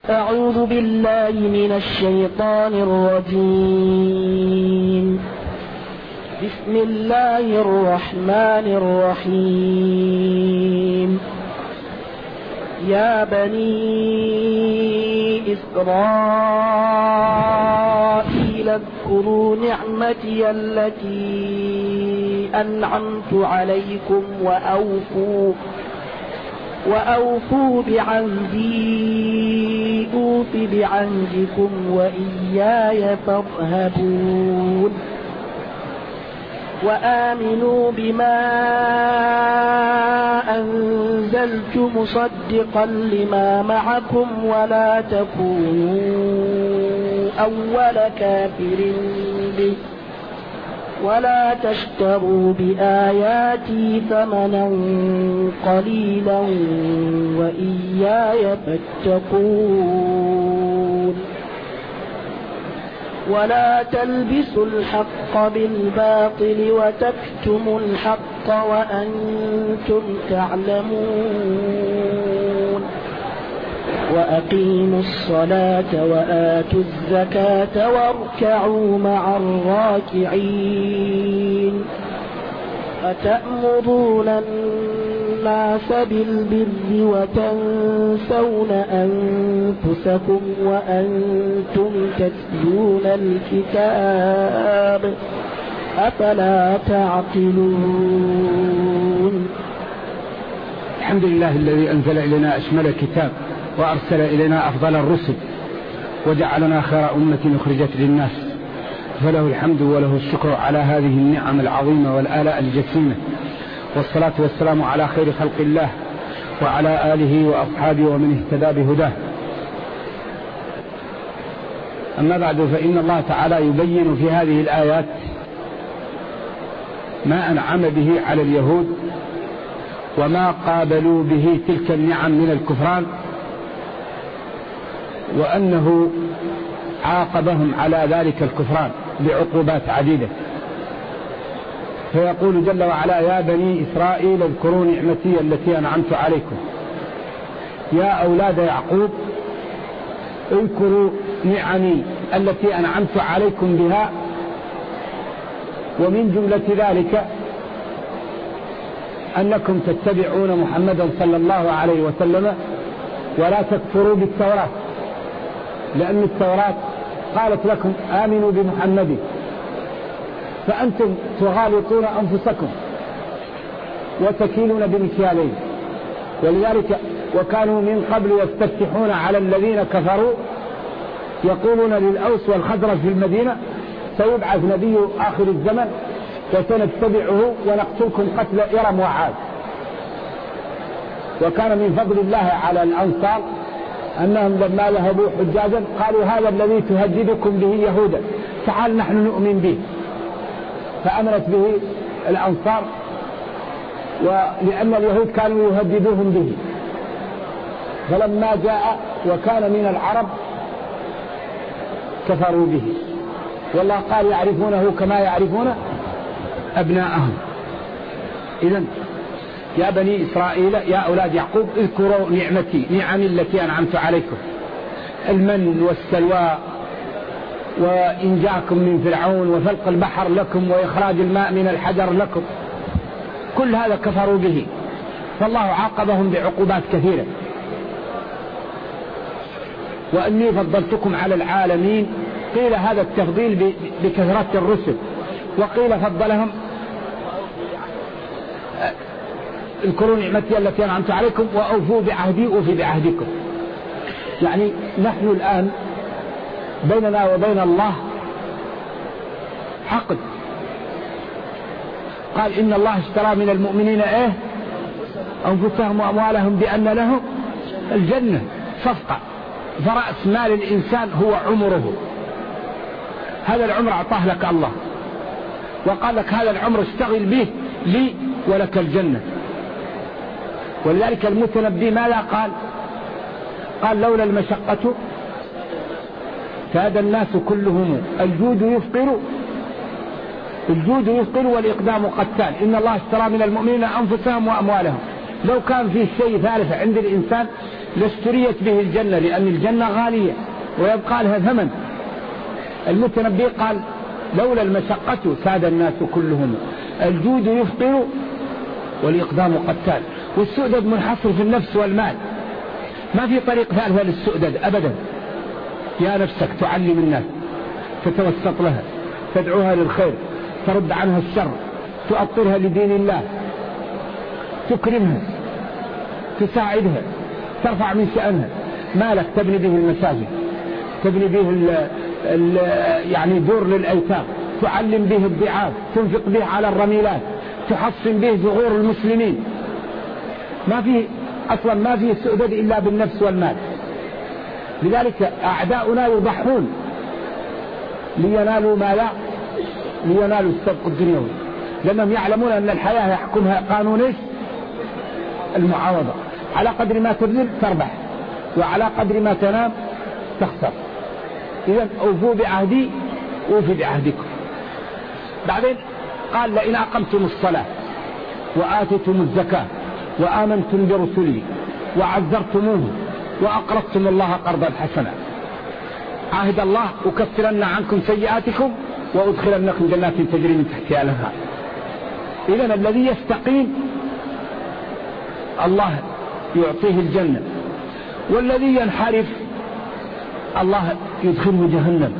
أعوذ بالله من الشيطان الرجيم. بسم الله الرحمن الرحيم. يا بني إسرائيل اذكروا نعمتي التي أنعمت عليكم وأوفوا بعهدي أوف بعهدكم وإياي فارهبون. وآمنوا بما أنزلت مصدقا لما معكم ولا تكونوا أول كافر به ولا تشتروا بآياتي ثمنا قليلا وإياي فاتقون. ولا تلبسوا الحق بالباطل وتكتموا الحق وأنتم تعلمون. وأقيموا الصلاة وآتوا الزكاة واركعوا مع الراكعين. أتأمرون الناس بالبر وتنسون أنفسكم وأنتم تتلون الكتاب أفلا تعقلون. الحمد لله الذي أنزل إلينا أشمل الكتاب وأرسل إلينا أفضل الرسل وجعلنا خير أمة أخرجت للناس، فله الحمد وله الشكر على هذه النعم العظيمة والآلاء الجسيمة، والصلاة والسلام على خير خلق الله وعلى آله وأصحابه ومن اهتدى بهداه. أما بعد، فإن الله تعالى يبين في هذه الآيات ما أنعم به على اليهود وما قابلوا به تلك النعم من الكفران، وأنه عاقبهم على ذلك الكفران بعقوبات عديدة. فيقول جل وعلا: يا بني إسرائيل اذكروا نعمتي التي أنعمت عليكم. يا أولاد يعقوب اذكروا نعمي التي أنعمت عليكم بها، ومن جملة ذلك أنكم تتبعون محمدا صلى الله عليه وسلم ولا تكفروا بالتوراة، لأن التوراة قالت لكم آمنوا بمحمد، فأنتم تغالطون أنفسكم وتكيلون بمكيالين. ولذلك وكانوا من قبل يستفتحون على الذين كفروا يقولون للأوس والخزرج في المدينة: سيبعث نبي آخر الزمن وسنتبعه ونقتلكم قتل إرم وعاد. وكان من فضل الله على الأنصار أنهم لما ذهبوا حجاجا قالوا: هذا الذي تهددكم به يهودا، تعال نحن نؤمن به. فأمنت به الأنصار، ولأن اليهود كانوا يهددوهم به. فلما جاء وكان من العرب كفروا به، والله قال: يعرفونه كما يعرفون أبناءهم. إذن يا بني إسرائيل يا أولاد يعقوب اذكروا نعمتي، نعمي التي أنعمت عليكم، المن والسلوى وإنجاكم من فرعون وفلق البحر لكم وإخراج الماء من الحجر لكم، كل هذا كفروا به، فالله عاقبهم بعقوبات كثيرة. وأني فضلتكم على العالمين، قيل هذا التفضيل بكثرة الرسل، وقيل فضلهم اذكروا نعمتي التي أنعمت عليكم وأوفوا بعهدي أوف بعهدكم. يعني نحن الآن بيننا وبين الله عقد، قال: إن الله اشترى من المؤمنين أنفسهم وأموالهم بأن لهم الجنة، صفقة. فرأس مال الإنسان هو عمره، هذا العمر أعطاه لك الله، وقال لك: هذا العمر اشتغل به لي ولك الجنة. ولذلك المتنبي ماذا قال: لولا المشقة كاد الناس كلهم، الجود يفقر والإقدام قتال، إن الله اشترى من المؤمنين أنفسهم وأموالهم. لو كان في شيء ثالث عند الإنسان لاشتريت به الجنة، لأن الجنة غالية ويبقى لها ثمن. المتنبي قال لولا المشقة ساد الناس كلهم، الجود يفطر والإقدام قتال. والسؤدد منحصر في النفس والمال، ما في طريق ثالثة للسؤدد أبدا. يا نفسك تعلم الناس، تتوسط لها، تدعوها للخير، ترد عنها الشر، تؤطرها لدين الله، تكرمها، تساعدها، ترفع من شأنها. مالك تبني به المساجد، تبني به يعني دور للأيتام، تعلم به الضعاف، تنفق به على الرميلات، تحصن به ثغور المسلمين. أصلا ما في سؤدد إلا بالنفس والمال. لذلك أعداؤنا يضحون لينالوا مالا، لينالوا السبق الدنيوي، لأنهم يعلمون أن الحياة يحكمها قانون المعاوضة. على قدر ما تبذل تربح، وعلى قدر ما تنام تخسر. إذن أوفوا بعهدي أوفي بعهدكم. بعدين قال لئن أقمتم الصلاة وآتيتم الزكاة وآمنتم برسلي وعزرتموه وأقرضتم الله قرضا حسنا، عهد الله أكفرن عنكم سيئاتكم وأدخلنكم جنات تجري من تحتها الأنهار. إذن الذي يستقيم الله يعطيه الجنة، والذي ينحرف الله يدخله جهنم.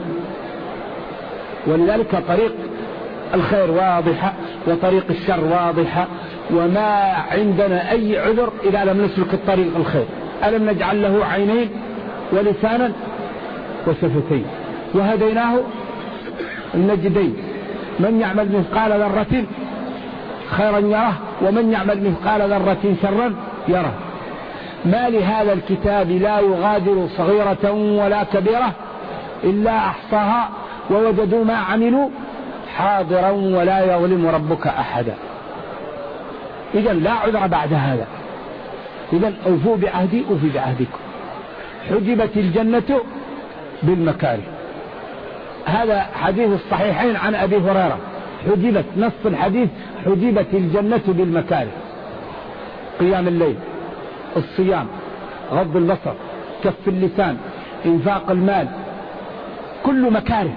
ولذلك طريق الخير واضحة وطريق الشر واضحة، وما عندنا أي عذر إذا لم نسلك الطريق الخير. ألم نجعل له عينين ولسانا وشفتين وهديناه النجدين، من يعمل مثقال ذرة خيرا يره ومن يعمل مثقال ذرة شرا يره. ما لهذا الكتاب لا يغادر صغيرة ولا كبيرة إلا أحصاها ووجدوا ما عملوا حاضرا ولا يظلم ربك أحدا. إذن لا عذر بعد هذا. إذن أوفوا بعهدي أوفي بعهدكم. حجبت الجنة بالمكاره. هذا حديث الصحيحين عن أبي هريرة، حجبت، نص الحديث حجبت الجنة بالمكاره. قيام الليل، الصيام، غض البصر، كف اللسان، انفاق المال، كل مكاره.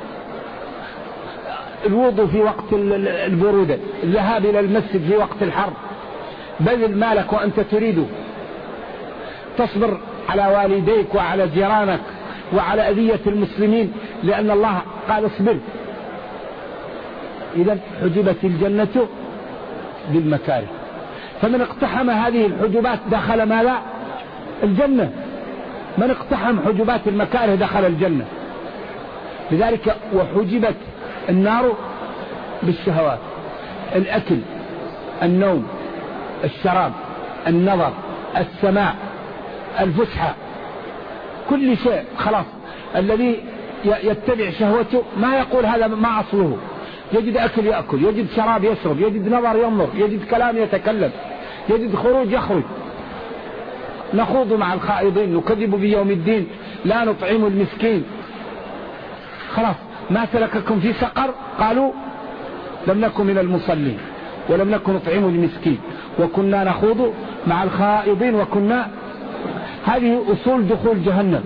الوضوء في وقت البرودة، الذهاب إلى المسجد في وقت الحر، بذل مالك وأنت تريده، تصبر على والديك وعلى جيرانك وعلى أذية المسلمين لأن الله قال اصبر. إذا حجبت الجنة بالمكاره. فمن اقتحم هذه الحجبات دخل ماذا؟ الجنة. من اقتحم حجبات المكاره دخل الجنة. لذلك وحجبت النار بالشهوات، الأكل، النوم، الشراب، النظر، السماع، الفسحة، كل شيء خلاص. الذي يتبع شهوته ما يقول هذا ما أصله، يجد أكل يأكل، يجد شراب يشرب، يجد نظر ينظر، يجد كلام يتكلم، يجد خروج يخرج. نخوض مع الخائضين، نكذب بيوم الدين، لا نطعم المسكين. خلاص ما سلككم في سقر؟ قالوا لم نكن من المصلين ولم نكن نطعم المسكين وكنا نخوض مع الخائضين وكنا. هذه أصول دخول جهنم.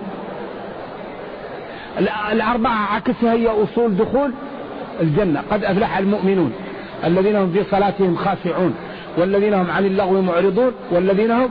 الأربعة عكسها هي أصول دخول الجنة. قد أفلح المؤمنون الذين هم في صلاتهم خاشعون والذين هم عن اللغو معرضون والذين هم.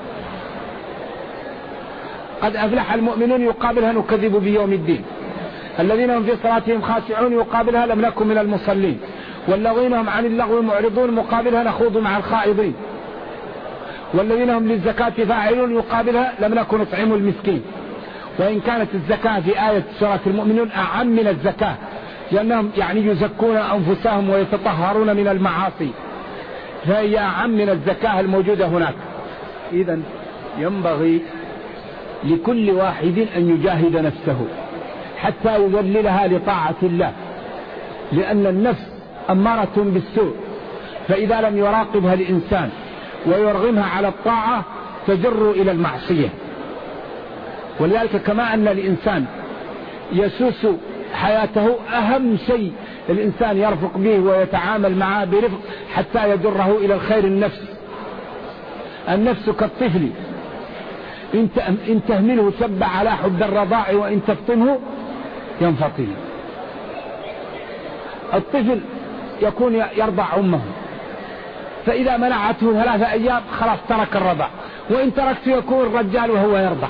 قد أفلح المؤمنون يقابلها نكذب بيوم الدين. الذين هم في صلاتهم خاشعون يقابلها لم نكن من المصلين. والذين هم عن اللغو معرضون مقابلها نخوض مع الخائضين. والذين هم للزكاة فاعلون يقابلها لم نكن نطعم المسكين. وإن كانت الزكاة في آية سورة المؤمنون أعم من الزكاة، لأنهم يعني يزكون أنفسهم ويتطهرون من المعاصي، فهي أعم من الزكاة الموجودة هناك. إذن ينبغي لكل واحد أن يجاهد نفسه حتى يذللها لطاعة الله، لأن النفس أمارة بالسوء، فإذا لم يراقبها الإنسان ويرغمها على الطاعة تجر إلى المعصية. ولذلك كما أن الإنسان يسوس حياته، أهم شيء الإنسان يرفق به ويتعامل معه برفق حتى يجره إلى الخير. النفس كالطفل إن تهمله سب على حب الرضاع وإن تفطمه ينفطم. الطفل يكون يرضع أمه، فإذا منعته 3 أيام خلاص ترك الرضاع، وإن تركته يكون الرجال وهو يرضع.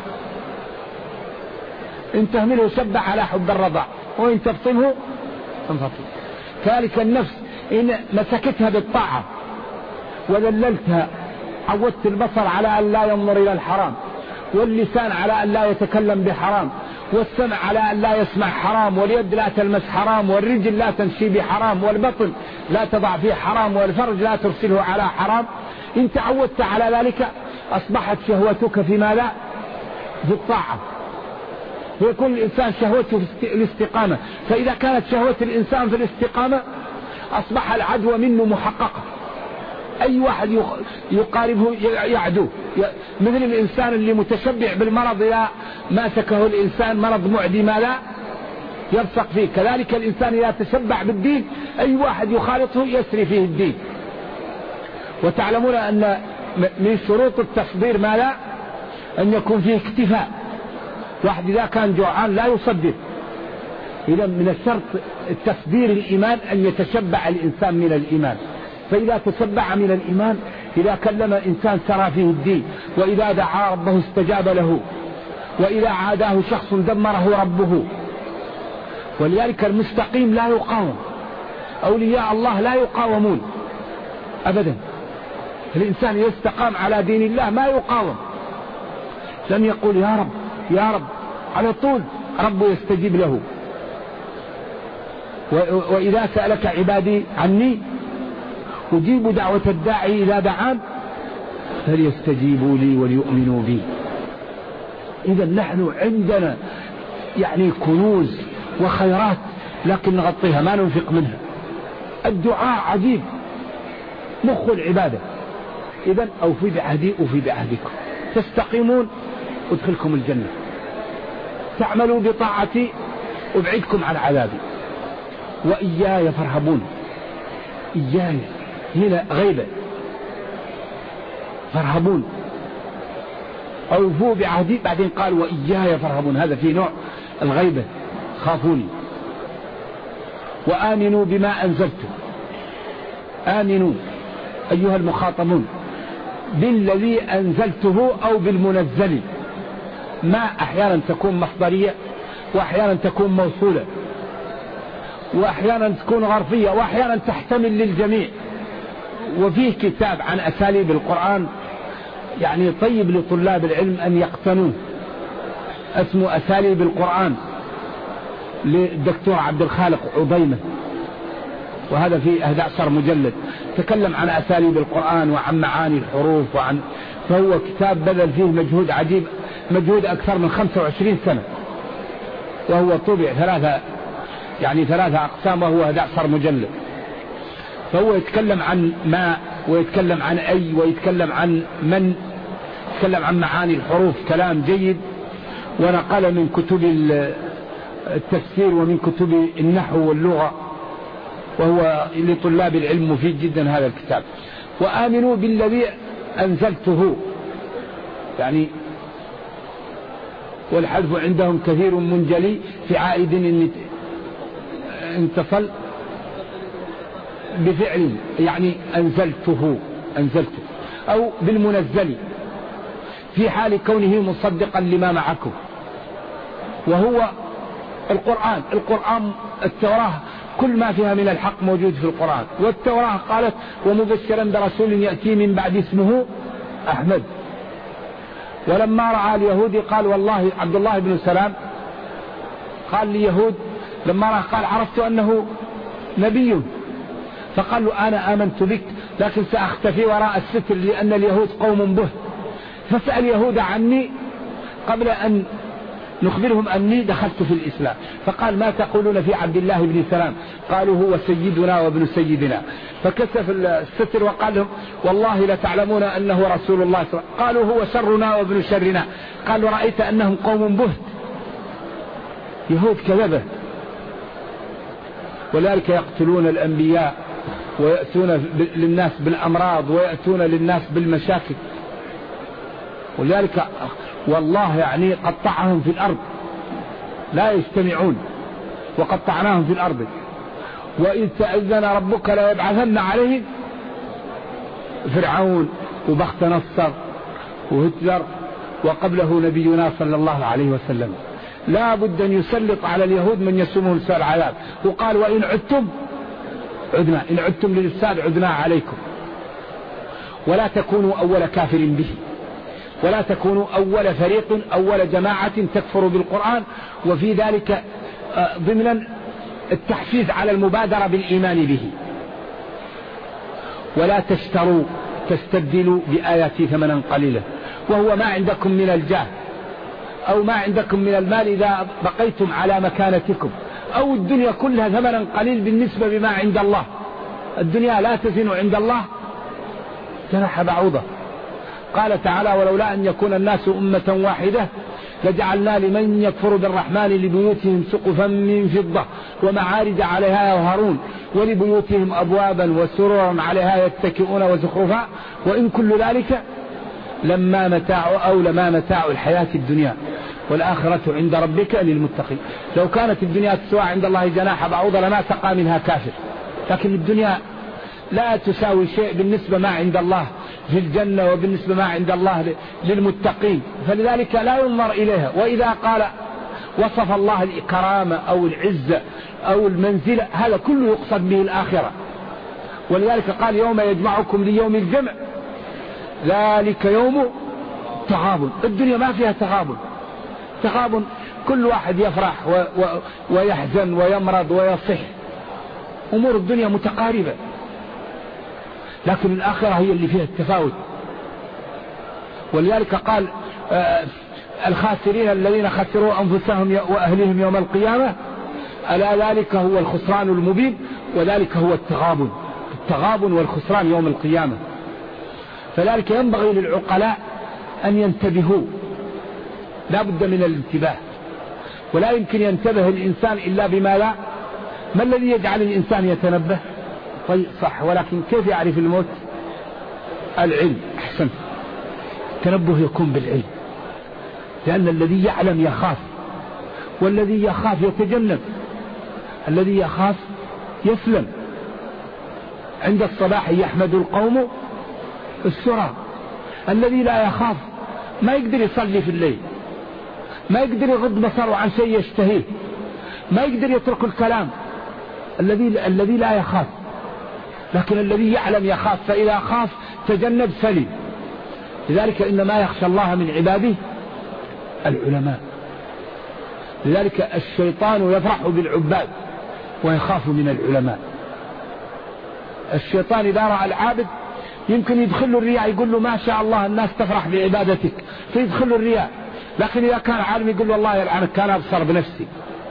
إن تهمله سب على حب الرضاع وإن تفطمه ينفطم. كذلك النفس إن مسكتها بالطاعة وذللتها، عودت البصر على أن لا ينظر إلى الحرام، واللسان على أن لا يتكلم بحرام، والسمع على أن لا يسمع حرام، واليد لا تلمس حرام، والرجل لا تمشي بحرام، والبطن لا تضع فيه حرام، والفرج لا ترسله على حرام. إن تعودت على ذلك أصبحت شهوتك في ماذا؟ في الطاعة. ويكون الإنسان شهوته في الاستقامة، فإذا كانت شهوة الإنسان في الاستقامة أصبح العدوى منه محققة. أي واحد يقاربه يعدو، مثل الإنسان اللي متشبع بالمرض إذا ماسكه الإنسان مرض معدي ما لا يرسق فيه، كذلك الإنسان إذا تشبع بالدين أي واحد يخالطه يسري فيه الدين. وتعلمون أن من شروط التصدير ما لا أن يكون فيه اكتفاء. واحد إذا كان جوعان لا يصدر. إذا من الشرط التصدير الإيمان أن يتشبع الإنسان من الإيمان. فإذا تشبع من الإيمان، إذا كلم إنسان سرى فيه الدين، وإذا دعا ربه استجاب له، وإذا عاداه شخص دمره ربه. ولذلك المستقيم لا يقاوم، أولياء الله لا يقاومون أبدا. الإنسان يستقام على دين الله ما يقاوم، لن يقول يا رب يا رب على طول، ربه يستجيب له. وإذا سألك عبادي عني أجيب دعوة الداعي إذا دعان فليستجيبوا لي وليؤمنوا بي. إذا نحن عندنا يعني كنوز وخيرات، لكن نغطيها ما ننفق منها. الدعاء عجيب، مخ العبادة. إذا أوفي بعهدي أوفي بعهدكم، تستقيمون أدخلكم الجنة، تعملوا بطاعتي أبعدكم عن عذابي، وإياي فارهبون. إياي هنا غيبة، فارهبون. أوفوا بعهدي، بعدين قال وإياي فارهبون، هذا في نوع الغيبة، خافوني. وآمنوا بما أنزلت، آمنوا أيها المخاطبون بالذي أنزلته أو بالمنزل. ما أحيانا تكون مصدرية، وأحيانا تكون موصولة، وأحيانا تكون غرفية، وأحيانا تحتمل للجميع. وفيه كتاب عن أساليب القرآن يعني طيب لطلاب العلم أن يقتنوه، اسمه أساليب القرآن للدكتور عبد الخالق عضيمة، وهذا فيه 11 مجلد، تكلم عن أساليب القرآن وعن معاني الحروف فهو كتاب بذل فيه مجهود عجيب، مجهود أكثر من 25 سنة، وهو طبع 3 أقسام، وهو 11 مجلد. فهو يتكلم عن ما، ويتكلم عن أي، ويتكلم عن من، يتكلم عن معاني الحروف، كلام جيد. ونقل من كتب التفسير ومن كتب النحو واللغة، وهو لطلاب العلم مفيد جدا هذا الكتاب. وآمنوا بالذي أنزلته، يعني والحذف عندهم كثير منجلي في عائد إن انتصل بفعل، يعني أنزلته أو بالمنزل في حال كونه مصدقا لما معكم، وهو القرآن التوراة كل ما فيها من الحق موجود في القرآن. والتوراة قالت ومبشرا برسول يأتي من بعد اسمه أحمد. ولما رأى اليهودي قال والله، عبد الله بن سلام قال ليهود لما رأى قال عرفت أنه نبي، فقال له أنا آمنت بك لكن سأختفي وراء الستر لأن اليهود قوم به، فسأل يهود عني قبل أن نخبرهم أني دخلت في الإسلام. فقال ما تقولون في عبد الله بن سلام؟ قالوا هو سيدنا وابن سيدنا. فكشف الستر وقال لهم والله لتعلمون أنه رسول الله. قالوا هو شرنا وابن شرنا. قالوا رأيت أنهم قوم بهت، يهود كذبة. ولذلك يقتلون الأنبياء ويأتون للناس بالأمراض ويأتون للناس بالمشاكل. ولذلك والله يعني قطعهم في الأرض لا يجتمعون، وقطعناهم في الأرض. وإذ تأذن ربك لا يبعثن عليهم فرعون وبخت نصر وهتلر، وقبله نبينا صلى الله عليه وسلم. لا بد أن يسلط على اليهود من يسومهم سوء العذاب. وقال وإن عدتم عدنا، إن عدتم للإفساد عدنا عليكم. ولا تكونوا أول كافر به، ولا تكونوا أول فريق أول جماعة تكفر بالقرآن. وفي ذلك ضمنا التحفيز على المبادرة بالإيمان به. ولا تستبدلوا بآياتي ثمنا قليلا، وهو ما عندكم من الجاه أو ما عندكم من المال إذا بقيتم على مكانتكم، أو الدنيا كلها ثمنا قليل بالنسبة بما عند الله. الدنيا لا تزن عند الله جناح بعوضة. قال تعالى ولولا أن يكون الناس أمة واحدة لجعلنا لمن يكفر بالرحمن لبيوتهم سقفا من فضة ومعارج عليها يظهرون ولبيوتهم أبوابا وسررا عليها يتكئون وزخرفا وإن كل ذلك لما متاع الحياة الدنيا والآخرة عند ربك للمتقين. لو كانت الدنيا تسوى عند الله جناح بعوضة لما سقى منها كافر، لكن الدنيا لا تساوي شيء بالنسبة ما عند الله في الجنة وبالنسبة ما عند الله للمتقين، فلذلك لا ينظر إليها. وإذا قال وصف الله الإكرام أو العزة أو المنزلة هذا كله يقصد به الآخرة. ولذلك قال يوم يجمعكم ليوم الجمع ذلك يوم تغابن. الدنيا ما فيها تغابن، كل واحد يفرح ويحزن ويمرض ويصح، أمور الدنيا متقاربة، لكن الآخرة هي اللي فيها التفاوت. ولذلك قال الخاسرين الذين خسروا أنفسهم وأهلهم يوم القيامة ألا ذلك هو الخسران المبين، وذلك هو التغابن والخسران يوم القيامة. فذلك ينبغي للعقلاء أن ينتبهوا، لا بد من الانتباه، ولا يمكن ينتبه الإنسان إلا بما لا. ما الذي يجعل الإنسان يتنبه؟ طيب صح، ولكن كيف يعرف الموت؟ العلم. أحسن، التنبه يكون بالعلم، لأن الذي يعلم يخاف، والذي يخاف يتجنب، الذي يخاف يسلم. عند الصباح يحمد القوم السرى. الذي لا يخاف ما يقدر يصلي في الليل، ما يقدر يغض بصره عن شيء يشتهيه، ما يقدر يترك الكلام. الذي لا يخاف، لكن الذي يعلم يخاف، فإذا خاف تجنب سلم. لذلك إنما يخشى الله من عباده العلماء. لذلك الشيطان يفرح بالعباد ويخاف من العلماء. الشيطان إذا رأى العابد يمكن يدخل له الرياء، يقول له ما شاء الله الناس تفرح بعبادتك، فيدخل له الرياء. لكن إذا كان عالم يقول له الله يلعنك كان أبصر بنفسي.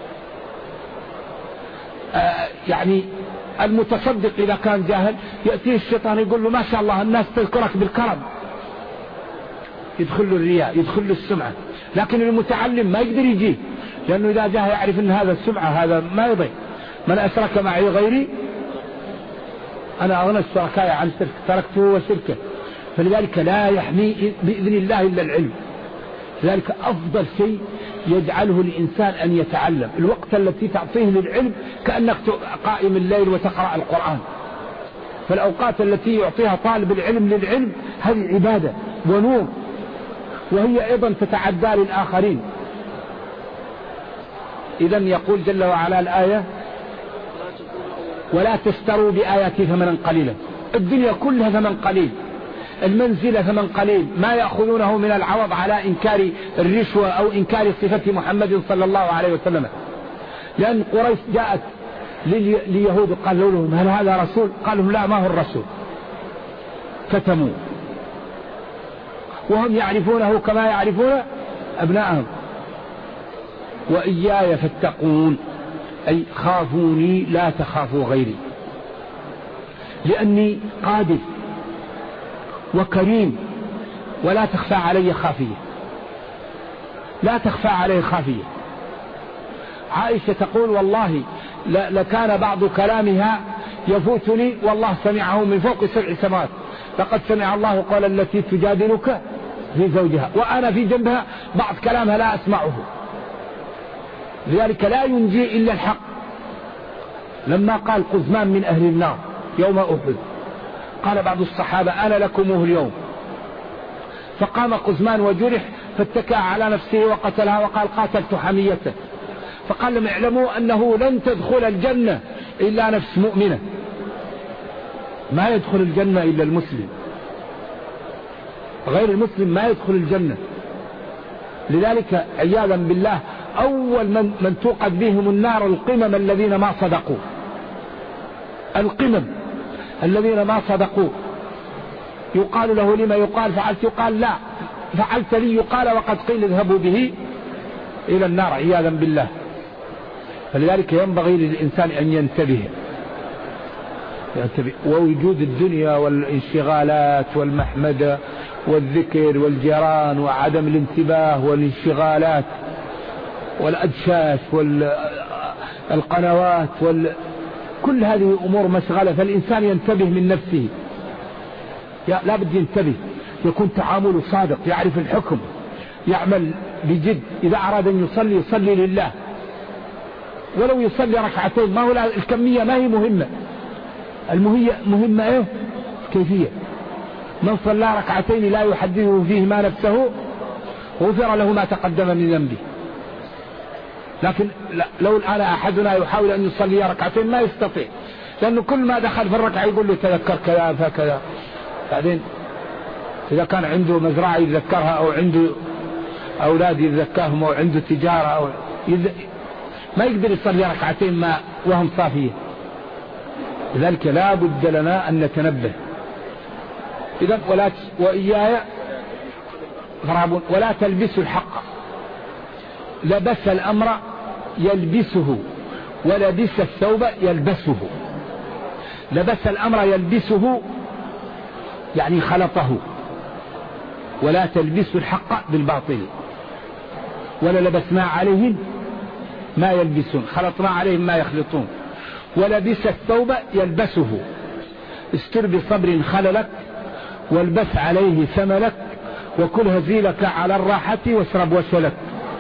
يعني المتصدق إذا كان جاهل يأتيه الشيطان يقول له ما شاء الله الناس تذكرك بالكرم، يدخل له الرياء، يدخل له السمعة. لكن المتعلم ما يقدر يجيه، لأنه إذا جاه يعرف أن هذا السمعة، هذا ما يضيع. من أشرك معي غيري أنا أغنى الشركاء عن شرك تركته وشركه. فلذلك لا يحمي بإذن الله إلا العلم. لذلك أفضل شيء يجعله الإنسان أن يتعلم. الوقت التي تعطيه للعلم كأنك قائم الليل وتقرأ القرآن. فالأوقات التي يعطيها طالب العلم للعلم هذه عبادة ونور، وهي أيضا تتعدى للآخرين. إذن يقول جل وعلا الآية ولا تشتروا بآياتي ثمنا قليلا. الدنيا كلها ثمن قليل، المنزلة ثمن قليل، ما يأخذونه من العوض على إنكار الرشوة أو إنكار صفة محمد صلى الله عليه وسلم. لأن قريش جاءت ليهود قالوا لهم هل هذا رسول؟ قالوا لا ما هو الرسول، كتموا، وهم يعرفونه كما يعرفون أبناءهم. وإياي فاتقون، أي خافوني لا تخافوا غيري، لأني قادر وكريم ولا تخفى علي خافية، لا تخفى علي خافية. عائشة تقول والله لكان بعض كلامها يفوتني والله سمعه من فوق 7 سماوات. لقد سمع الله قال التي تجادلك في زوجها وأنا في جنبها بعض كلامها لا أسمعه. لذلك لا ينجي إلا الحق. لما قال قزمان من أهل النار يوم أحد قال بعض الصحابة أنا لكمه اليوم، فقام قزمان وجرح فاتكى على نفسه وقتلها وقال قاتلت حميته. فقال لهم اعلموا أنه لن تدخل الجنة إلا نفس مؤمنة، ما يدخل الجنة إلا المسلم، غير المسلم ما يدخل الجنة. لذلك عياذا بالله أول من توقد بهم النار القمم الذين ما صدقوا، القمم الذين ما صدقوا. يقال له لما يقال فعلت، يقال لا فعلت لي، يقال وقد قيل اذهبوا به إلى النار عياذا بالله. فلذلك ينبغي للإنسان أن ينتبه. ووجود الدنيا والانشغالات والمحمدة والذكر والجيران وعدم الانتباه والانشغالات والأدشاش والقنوات كل هذه أمور مشغلة، فالإنسان ينتبه من نفسه، لا بد ينتبه، يكون تعامله صادق، يعرف الحكم، يعمل بجد. إذا أراد أن يصلي يصلي لله، ولو يصلي ركعتين، ما هو الكمية ما هي مهمة، المهمة إيه؟ كيفية. من صلى ركعتين لا يحدثه فيهما نفسه غفر له ما تقدم من ذنبه. لكن لو الآن أحدنا يحاول أن يصلي ركعتين ما يستطيع، لأنه كل ما دخل في الركعة يقول له تذكر كذا فكذا. بعدين إذا كان عنده مزرعة يتذكرها، أو عنده أولاد يتذكرهم، أو عنده تجارة، أو ما يقدر يصلي ركعتين ما وهم صافية. لذلك لا بد لنا أن نتنبه. إذن وإياي فرعبون ولا تلبسوا الحق. لبس الأمر يلبسه، ولبس الثوب يلبسه. لبس الأمر يلبسه يعني خلطه. ولا تلبسوا الحق بالباطل. ولا لبسنا عليهم ما يلبسون، خلطنا عليهم ما يخلطون. ولبس الثوب يلبسه. استر بصبر خللك، والبس عليه ثملك، وكل هزيلك على الراحة، واشرب وشلك.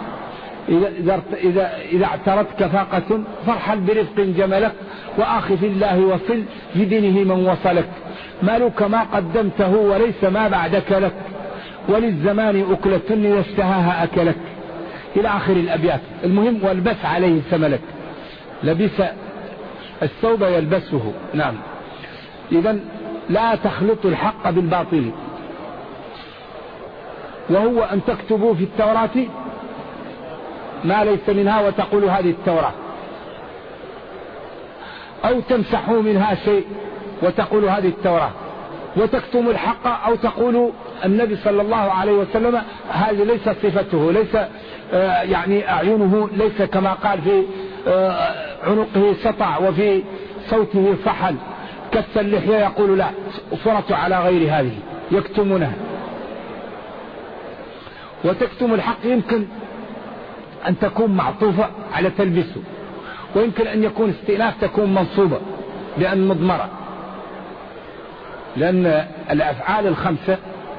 إذا اعترتك فاقة فارحل برفق جملك، وآخ في الله وصل بدينه من وصلك. مالك ما قدمته وليس ما بعدك لك، وللزمان أكلة إذا اشتهاها أكلك، إلى آخر الأبيات. المهم والبس عليه ثملك. لبس الثوب يلبسه. نعم. إذن لا تخلطوا الحق بالباطل. وهو أن تكتبوا في التوراة ما ليس منها وتقولوا هذه التوراة، أو تمسحوا منها شيء وتقولوا هذه التوراة، وتكتموا الحق، أو تقولوا النبي صلى الله عليه وسلم هذه ليس صفته، ليس يعني أعينه ليس كما قال في عنقه سطع وفي صوته فحل، كف اللحية، يقول لا صورته على غير هذه، يكتمونها. وتكتم الحق يمكن أن تكون معطوفة على تلبسه، ويمكن أن يكون استئناف تكون منصوبة لأن مضمرة، لأن الأفعال الخمسة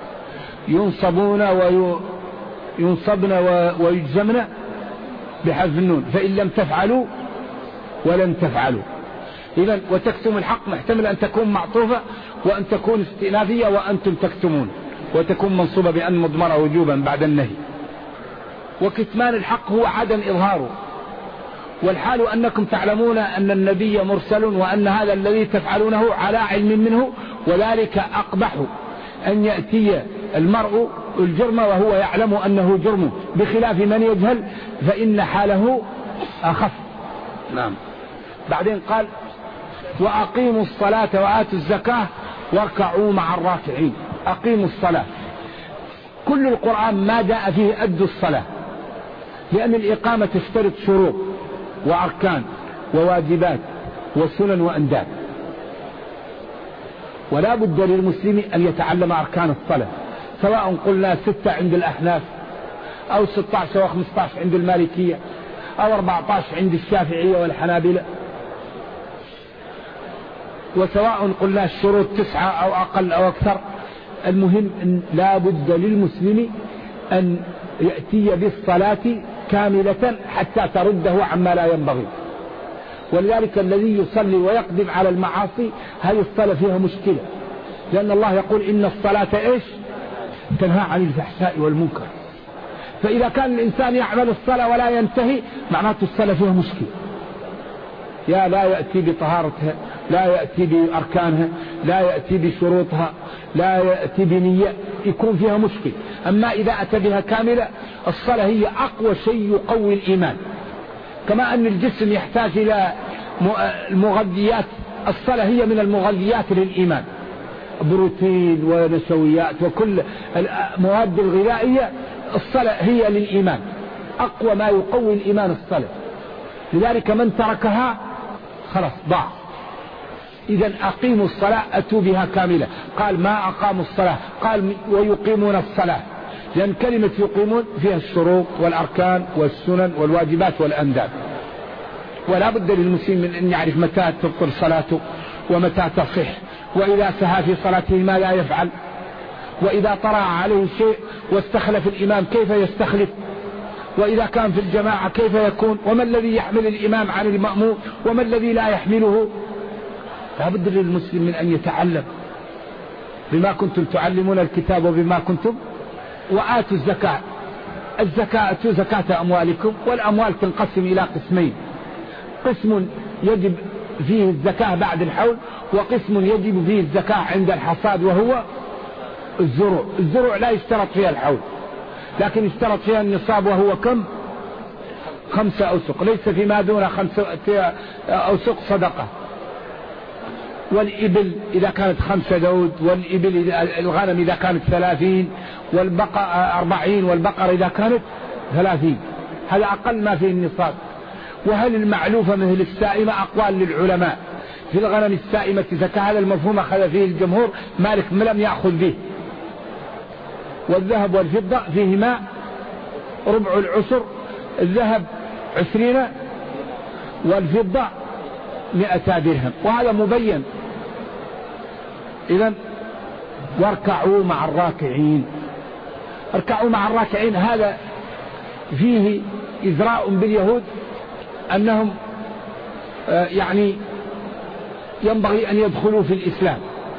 ينصبن ويجزمن بحذف النون، فإن لم تفعلوا ولن تفعلوا. إذن وتكتم الحق محتمل أن تكون معطوفة، وأن تكون استئنافية، وأنتم تكتمون، وتكون منصوبة بأن مضمرة وجوبا بعد النهي. وكتمان الحق هو عدم إظهاره، والحال أنكم تعلمون أن النبي مرسل، وأن هذا الذي تفعلونه على علم منه، وذلك أقبح أن يأتي المرء الجرم وهو يعلم أنه جرم، بخلاف من يجهل فإن حاله أخف. نعم. بعدين قال وأقيموا الصلاة وآتوا الزكاة واركعوا مع الراكعين. أقيموا الصلاة، كل القرآن ما جاء فيه أدوا الصلاة، لأن الإقامة تشترط شروط وأركان وواجبات وسنن وأنداب، ولا بد للمسلم أن يتعلم أركان الصلاة، سواء قلنا 6 عند الأحناف، أو 16 و15 عند المالكية، أو 14 عند الشافعية والحنابلة، وسواء قلنا الشروط 9 أو أقل أو أكثر، المهم أن لا بد للمسلم أن يأتي بالصلاة كاملة حتى ترده عما لا ينبغي. ولذلك الذي يصلي ويقدم على المعاصي هذه الصلاة فيها مشكلة، لأن الله يقول إن الصلاة إيش؟ تنهى عن الفحشاء والمنكر. فإذا كان الإنسان يعمل الصلاة ولا ينتهي معناته الصلاة فيها مشكلة، يا لا يأتي بطهارتها، لا يأتي بأركانها، لا يأتي بشروطها، لا يأتي بنية، يكون فيها مشكلة. أما إذا أتى بها كاملة الصلاة هي أقوى شيء يقوي الإيمان. كما أن الجسم يحتاج إلى المغذيات، الصلاة هي من المغذيات للإيمان، بروتين ونشويات وكل المواد الغذائية. الصلاة هي للإيمان أقوى ما يقوي الإيمان الصلاة. لذلك من تركها خلاص ضاع. إذن أقيموا الصلاة أتوا بها كاملة. قال ما أقاموا الصلاة، قال ويقيمون الصلاة، لأن كلمة يقيمون فيها الشروط والأركان والسنن والواجبات والأنداب. ولا بد للمسلم من أن يعرف متى تبطل صلاته ومتى تصح، وإذا سهى في صلاته ما لا يفعل، وإذا طرأ عليه شيء واستخلف الإمام كيف يستخلف، وإذا كان في الجماعة كيف يكون، وما الذي يحمل الإمام عن المأموم وما الذي لا يحمله. لا بد للمسلم من أن يتعلم. بما كنتم تعلمون الكتاب وبما كنتم. وآتوا الزكاة. الزكاة زكاة أموالكم، والأموال تنقسم إلى قسمين: قسم يجب فيه الزكاة بعد الحول، وقسم يجب فيه الزكاة عند الحصاد وهو الزروع. الزروع لا يشترط فيها الحول، لكن يشترط فيها النصاب وهو كم؟ 5 أوسق، ليس فيما دون 5 أوسق صدقة. والإبل إذا كانت 5 دود، والإبل الغنم إذا كانت 30، والبقر 40، والبقر إذا كانت 30. هذا أقل ما فيه النصاب. وهل المعلوفة مثل السائمة؟ أقوال للعلماء. في الغنم السائمة زكاة، هذا المفهوم أخذ فيه الجمهور، مالك لم يأخذ به. والذهب والفضة فيهما ربع العشر، الذهب 20 والفضة 100 درهم، وهذا مبين. إذن واركعوا مع الراكعين. اركعوا مع الراكعين هذا فيه إزراء باليهود أنهم يعني ينبغي أن يدخلوا في الإسلام،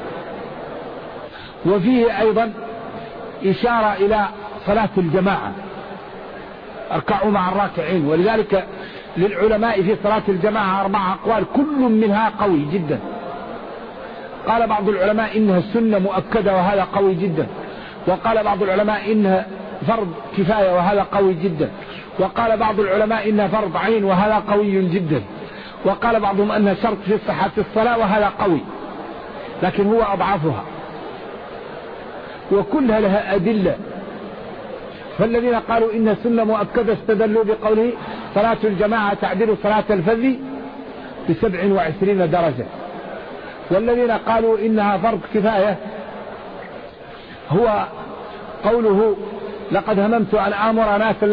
وفيه أيضا إشارة إلى صلاة الجماعة. اركعوا مع الراكعين. ولذلك للعلماء في صلاة الجماعة 4 أقوال، كل منها قوي جدا. قال بعض العلماء إنها سنة مؤكدة وهذا قوي جدا، وقال بعض العلماء إنها فرض كفاية وهذا قوي جدا، وقال بعض العلماء إنها فرض عين وهذا قوي جدا، وقال بعضهم أنها شرط في صحة الصلاة وهذا قوي، لكن هو أضعفها، وكلها لها أدلة. فالذين قالوا إنها سنة مؤكدة استدلوا بقوله صلاة الجماعة تعدل صلاة الفذ ب27 درجة. والذين قالوا إنها فرض كفاية هو قوله لقد هممت أن آمر ناسا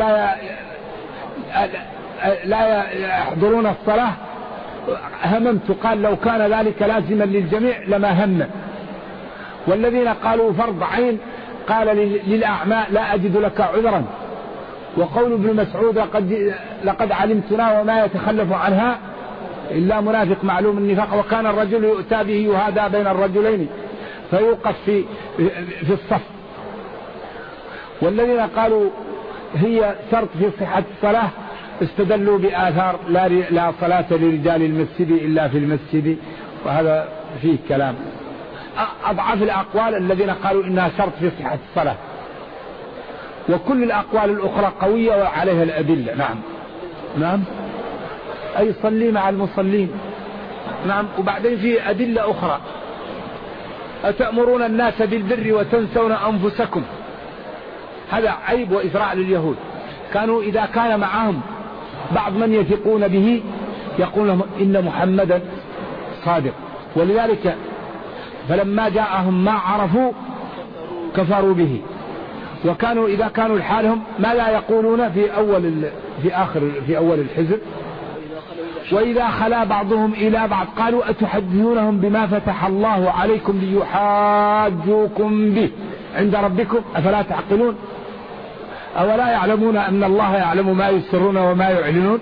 لا يحضرون الصلاة. هممت قال لو كان ذلك لازما للجميع لما هم. والذين قالوا فرض عين قال للأعمى لا أجد لك عذرا. وقول ابن مسعود لقد علمتنا وما يتخلف عنها إلا منافق معلوم النفاق، وكان الرجل يؤتى به يهادى بين الرجلين فيوقف في الصف. والذين قالوا هي شرط في صحة الصلاة استدلوا بآثار لا صلاة لرجال المسجد إلا في المسجد، وهذا فيه كلام. أضعف الأقوال الذين قالوا إنها شرط في صحة الصلاة، وكل الأقوال الأخرى قوية وعليها الأدلة. نعم أي صلي مع المصلين. نعم. وبعدين في أدلة أخرى: أتأمرون الناس بالبر وتنسون أنفسكم. هذا عيب وإزراء لليهود. كانوا إذا كان معهم بعض من يثقون به يقول لهم إن محمدا صادق، ولذلك فلما جاءهم ما عرفوا كفروا به. وكانوا إذا كانوا لحالهم ما لا يقولون في أول الحزب: وإذا خلا بعضهم إلى بعض قالوا أتحدثونهم بما فتح الله عليكم ليحاجوكم به عند ربكم أفلا تعقلون؟ أولا يعلمون أن الله يعلم ما يسرون وما يعلنون؟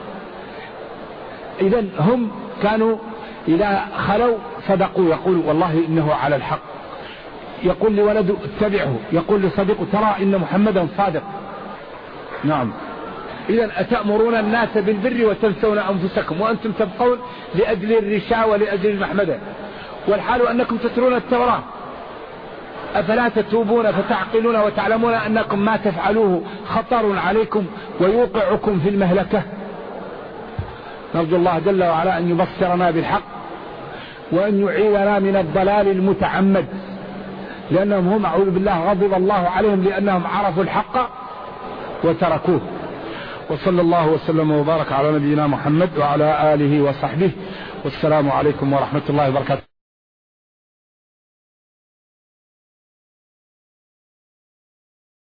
إذن هم كانوا إذا خلوا صدقوا، يقول والله إنه على الحق، يقول لولده اتبعه، يقول لصديقه ترى إن محمدا صادق. نعم. إذن أتأمرون الناس بالبر وتنسون أنفسكم وأنتم تبقون لأجل الرشاء ولأجل المحمدة، والحال أنكم تتلون التوراة. أفلا تتوبون فتعقلون وتعلمون أنكم ما تفعلوه خطر عليكم ويوقعكم في المهلكة؟ نرجو الله جل وعلا أن يبصرنا بالحق وأن يعيذنا من الضلال المتعمد، لأنهم هم أعوذ بالله غضب الله عليهم لأنهم عرفوا الحق وتركوه. وصلى الله وسلم وبارك على نبينا محمد وعلى آله وصحبه، والسلام عليكم ورحمة الله وبركاته.